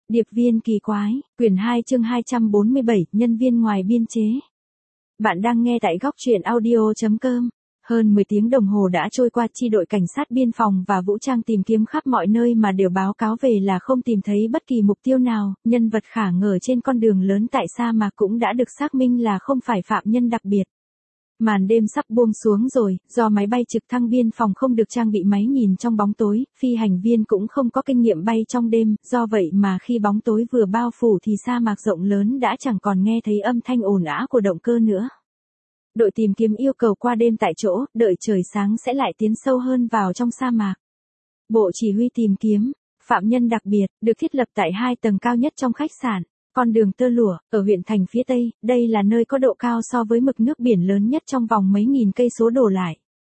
Điệp viên kỳ quái, quyển 2 chương 247, nhân viên ngoài biên chế. Bạn đang nghe tại góc truyện audio.com. Hơn 10 tiếng đồng hồ đã trôi qua, chi đội cảnh sát biên phòng và vũ trang tìm kiếm khắp mọi nơi mà đều báo cáo về là không tìm thấy bất kỳ mục tiêu nào. Nhân vật khả ngờ trên con đường lớn tại sa mạc cũng đã được xác minh là không phải phạm nhân đặc biệt. Màn đêm sắp buông xuống rồi, do máy bay trực thăng biên phòng không được trang bị máy nhìn trong bóng tối, phi hành viên cũng không có kinh nghiệm bay trong đêm, do vậy mà khi bóng tối vừa bao phủ thì sa mạc rộng lớn đã chẳng còn nghe thấy âm thanh ồn ào của động cơ nữa. Đội tìm kiếm yêu cầu qua đêm tại chỗ, đợi trời sáng sẽ lại tiến sâu hơn vào trong sa mạc. Bộ chỉ huy tìm kiếm, phạm nhân đặc biệt, được thiết lập tại 2 tầng cao nhất trong khách sạn. Con đường tơ lụa, ở huyện thành phía Tây, đây là nơi có độ cao so với mực nước biển lớn nhất trong vòng mấy nghìn cây số đổ lại.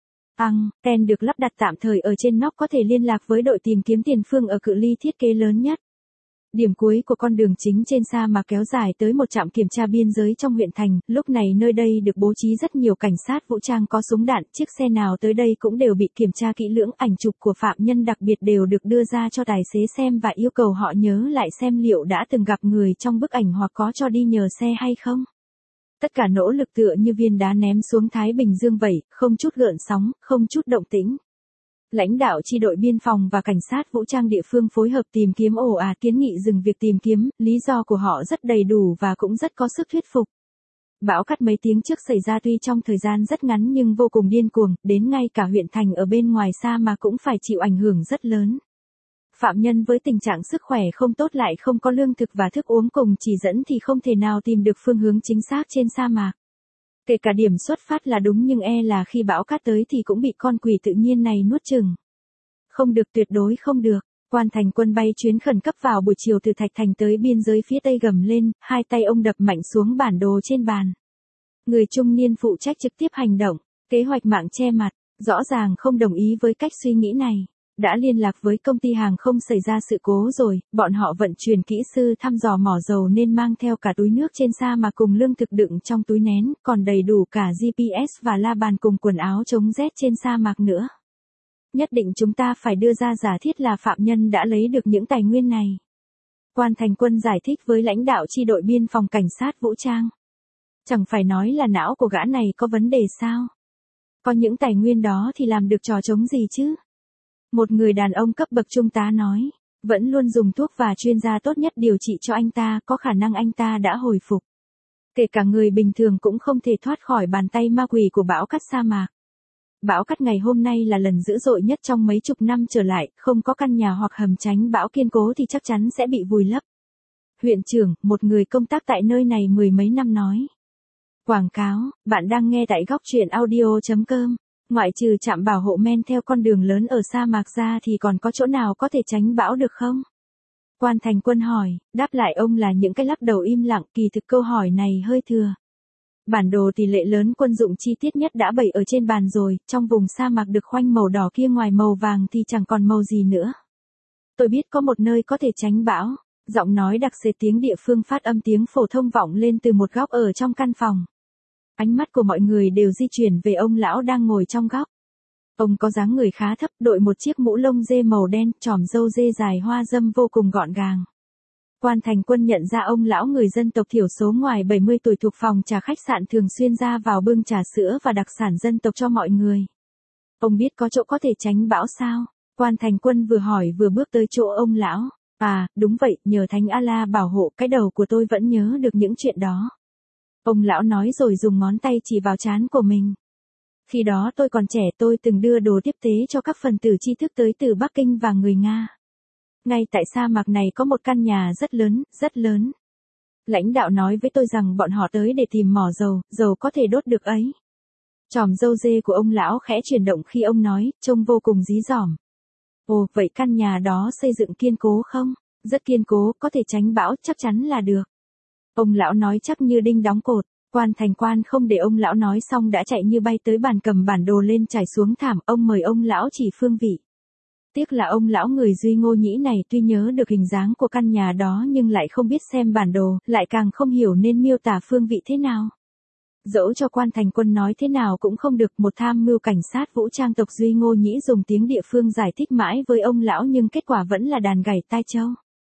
Ten được lắp đặt tạm thời ở trên nóc có thể liên lạc với đội tìm kiếm tiền phương ở cự ly thiết kế lớn nhất. Điểm cuối của con đường chính trên sa mạc kéo dài tới một trạm kiểm tra biên giới trong huyện thành, lúc này nơi đây được bố trí rất nhiều cảnh sát vũ trang có súng đạn, chiếc xe nào tới đây cũng đều bị kiểm tra kỹ lưỡng, ảnh chụp của phạm nhân đặc biệt đều được đưa ra cho tài xế xem và yêu cầu họ nhớ lại xem liệu đã từng gặp người trong bức ảnh hoặc có cho đi nhờ xe hay không. Tất cả nỗ lực tựa như viên đá ném xuống Thái Bình Dương vậy, không chút gợn sóng, không chút động tĩnh. Lãnh đạo chi đội biên phòng và cảnh sát vũ trang địa phương phối hợp tìm kiếm ồ ạt kiến nghị dừng việc tìm kiếm, lý do của họ rất đầy đủ và cũng rất có sức thuyết phục. Bão cát mấy tiếng trước xảy ra tuy trong thời gian rất ngắn nhưng vô cùng điên cuồng, đến ngay cả huyện thành ở bên ngoài xa mà cũng phải chịu ảnh hưởng rất lớn. Phạm nhân với tình trạng sức khỏe không tốt lại không có lương thực và thức uống cùng chỉ dẫn thì không thể nào tìm được phương hướng chính xác trên sa mạc. Kể cả điểm xuất phát là đúng nhưng là khi bão cát tới thì cũng bị con quỷ tự nhiên này nuốt chửng. Không được, tuyệt đối không được. Quan Thành Quân bay chuyến khẩn cấp vào buổi chiều từ Thạch Thành tới biên giới phía Tây gầm lên, 2 tay ông đập mạnh xuống bản đồ trên bàn. Người trung niên phụ trách trực tiếp hành động, kế hoạch mạng che mặt, rõ ràng không đồng ý với cách suy nghĩ này. Đã liên lạc với công ty hàng không xảy ra sự cố rồi, bọn họ vận chuyển kỹ sư thăm dò mỏ dầu nên mang theo cả túi nước trên sa mạc cùng lương thực đựng trong túi nén, còn đầy đủ cả GPS và la bàn cùng quần áo chống rét trên sa mạc nữa. Nhất định chúng ta phải đưa ra giả thiết là phạm nhân đã lấy được những tài nguyên này. Quan Thành Quân giải thích với lãnh đạo chi đội biên phòng cảnh sát vũ trang. Chẳng phải nói là não của gã này có vấn đề sao? Có những tài nguyên đó thì làm được trò trống gì chứ? Một người đàn ông cấp bậc trung tá nói, vẫn luôn dùng thuốc và chuyên gia tốt nhất điều trị cho anh ta, có khả năng anh ta đã hồi phục. Kể cả người bình thường cũng không thể thoát khỏi bàn tay ma quỷ của bão cát sa mạc. Bão cát ngày hôm nay là lần dữ dội nhất trong mấy chục năm trở lại, không có căn nhà hoặc hầm tránh bão kiên cố thì chắc chắn sẽ bị vùi lấp. Huyện trưởng, một người công tác tại nơi này 10 mấy năm nói. Quảng cáo, bạn đang nghe tại góc truyện audio.com. Ngoại trừ trạm bảo hộ men theo con đường lớn ở sa mạc ra thì còn có chỗ nào có thể tránh bão được không? Quan Thành Quân hỏi, đáp lại ông là những cái lắc đầu im lặng, kỳ thực câu hỏi này hơi thừa. Bản đồ tỷ lệ lớn quân dụng chi tiết nhất đã bày ở trên bàn rồi, trong vùng sa mạc được khoanh màu đỏ kia ngoài màu vàng thì chẳng còn màu gì nữa. Tôi biết có một nơi có thể tránh bão, giọng nói đặc sệt tiếng địa phương phát âm tiếng phổ thông vọng lên từ một góc ở trong căn phòng. Ánh mắt của mọi người đều di chuyển về ông lão đang ngồi trong góc. Ông có dáng người khá thấp, đội một chiếc mũ lông dê màu đen, chòm râu dê dài hoa râm vô cùng gọn gàng. Quan Thành Quân nhận ra ông lão người dân tộc thiểu số ngoài 70 tuổi thuộc phòng trà khách sạn thường xuyên ra vào bưng trà sữa và đặc sản dân tộc cho mọi người. Ông biết có chỗ có thể tránh bão sao? Quan Thành Quân vừa hỏi vừa bước tới chỗ ông lão. À, đúng vậy, nhờ Thánh Allah bảo hộ, cái đầu của tôi vẫn nhớ được những chuyện đó. Ông lão nói rồi dùng ngón tay chỉ vào trán của mình. Khi đó tôi còn trẻ, tôi từng đưa đồ tiếp tế cho các phần tử tri thức tới từ Bắc Kinh và người Nga. Ngay tại sa mạc này có một căn nhà rất lớn, rất lớn. Lãnh đạo nói với tôi rằng bọn họ tới để tìm mỏ dầu, dầu có thể đốt được ấy. Chòm râu dê của ông lão khẽ chuyển động khi ông nói, trông vô cùng dí dỏm. Ồ, vậy căn nhà đó xây dựng kiên cố không? Rất kiên cố, có thể tránh bão, chắc chắn là được. Ông lão nói chắc như đinh đóng cột. Quan Thành Quân không để ông lão nói xong đã chạy như bay tới bàn cầm bản đồ lên trải xuống thảm, ông mời ông lão chỉ phương vị. Tiếc là ông lão người Duy Ngô Nhĩ này tuy nhớ được hình dáng của căn nhà đó nhưng lại không biết xem bản đồ, lại càng không hiểu nên miêu tả phương vị thế nào. Dẫu cho Quan Thành Quân nói thế nào cũng không được, một tham mưu cảnh sát vũ trang tộc Duy Ngô Nhĩ dùng tiếng địa phương giải thích mãi với ông lão nhưng kết quả vẫn là đàn gảy tai trâu.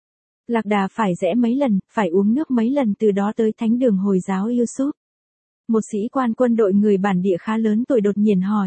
Lạc đà phải rẽ mấy lần, phải uống nước mấy lần từ đó tới thánh đường Hồi giáo Yusuf. Một sĩ quan quân đội người bản địa khá lớn tuổi đột nhiên hỏi.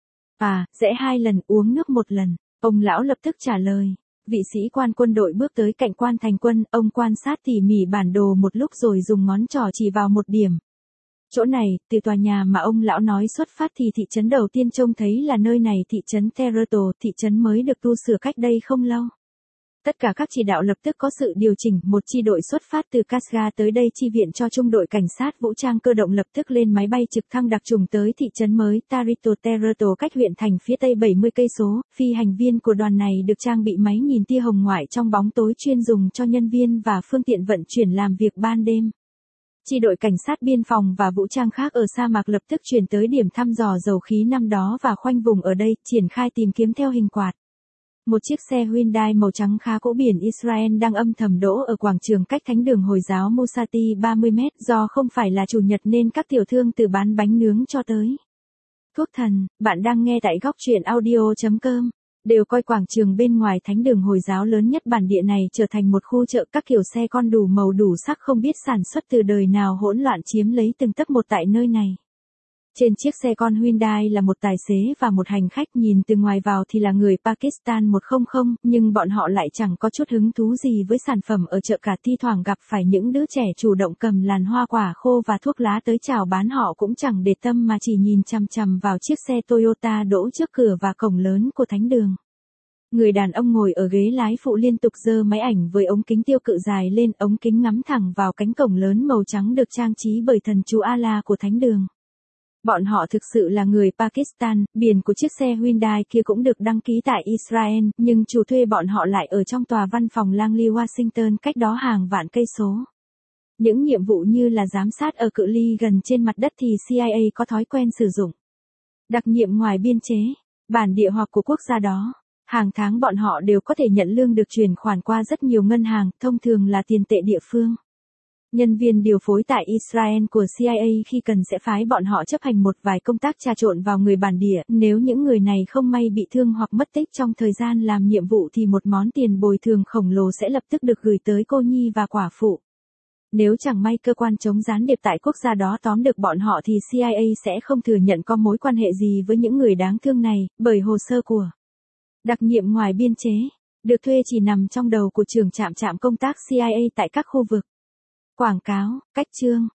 À, rẽ 2 lần, uống nước 1 lần. Ông lão lập tức trả lời. Vị sĩ quan quân đội bước tới cạnh quan thành quân, ông quan sát tỉ mỉ bản đồ một lúc rồi dùng ngón trỏ chỉ vào một điểm. Chỗ này, từ tòa nhà mà ông lão nói xuất phát thì thị trấn đầu tiên trông thấy là nơi này, thị trấn Terrato, thị trấn mới được tu sửa cách đây không lâu. Tất cả các chỉ đạo lập tức có sự điều chỉnh, một chi đội xuất phát từ Kasga tới đây chi viện cho trung đội cảnh sát vũ trang cơ động lập tức lên máy bay trực thăng đặc trùng tới thị trấn mới Tarito Terrato cách huyện thành phía tây 70 cây số. Phi hành viên của đoàn này được trang bị máy nhìn tia hồng ngoại trong bóng tối chuyên dùng cho nhân viên và phương tiện vận chuyển làm việc ban đêm. Chi đội cảnh sát biên phòng và vũ trang khác ở sa mạc lập tức chuyển tới điểm thăm dò dầu khí năm đó và khoanh vùng ở đây, triển khai tìm kiếm theo hình quạt. Một chiếc xe Hyundai màu trắng khá cũ biển Israel đang âm thầm đỗ ở quảng trường cách thánh đường Hồi giáo Mosati 30 mét, do không phải là chủ nhật nên các tiểu thương từ bán bánh nướng cho tới thuốc thần. Bạn đang nghe tại góc truyện audio.com. Đều coi quảng trường bên ngoài thánh đường Hồi giáo lớn nhất bản địa này trở thành một khu chợ các kiểu xe con đủ màu đủ sắc không biết sản xuất từ đời nào hỗn loạn chiếm lấy từng tấc một tại nơi này. Trên chiếc xe con Hyundai là một tài xế và một hành khách, nhìn từ ngoài vào thì là người Pakistan 100, nhưng bọn họ lại chẳng có chút hứng thú gì với sản phẩm ở chợ cả, thi thoảng gặp phải những đứa trẻ chủ động cầm làn hoa quả khô và thuốc lá tới chào bán, họ cũng chẳng để tâm mà chỉ nhìn chằm chằm vào chiếc xe Toyota đỗ trước cửa và cổng lớn của thánh đường. Người đàn ông ngồi ở ghế lái phụ liên tục giơ máy ảnh với ống kính tiêu cự dài lên, ống kính ngắm thẳng vào cánh cổng lớn màu trắng được trang trí bởi thần chú Allah của thánh đường. Bọn họ thực sự là người Pakistan, biển của chiếc xe Hyundai kia cũng được đăng ký tại Israel, nhưng chủ thuê bọn họ lại ở trong tòa văn phòng Langley, Washington, cách đó hàng vạn cây số. Những nhiệm vụ như là giám sát ở cự ly gần trên mặt đất thì CIA có thói quen sử dụng. Đặc nhiệm ngoài biên chế, bản địa hoặc của quốc gia đó. Hàng tháng bọn họ đều có thể nhận lương được chuyển khoản qua rất nhiều ngân hàng, thông thường là tiền tệ địa phương. Nhân viên điều phối tại Israel của CIA khi cần sẽ phái bọn họ chấp hành một vài công tác trà trộn vào người bản địa, nếu những người này không may bị thương hoặc mất tích trong thời gian làm nhiệm vụ thì một món tiền bồi thường khổng lồ sẽ lập tức được gửi tới cô nhi và quả phụ. Nếu chẳng may cơ quan chống gián điệp tại quốc gia đó tóm được bọn họ thì CIA sẽ không thừa nhận có mối quan hệ gì với những người đáng thương này, bởi hồ sơ của đặc nhiệm ngoài biên chế được thuê chỉ nằm trong đầu của trưởng trạm công tác CIA tại các khu vực. Quảng cáo, cách chương.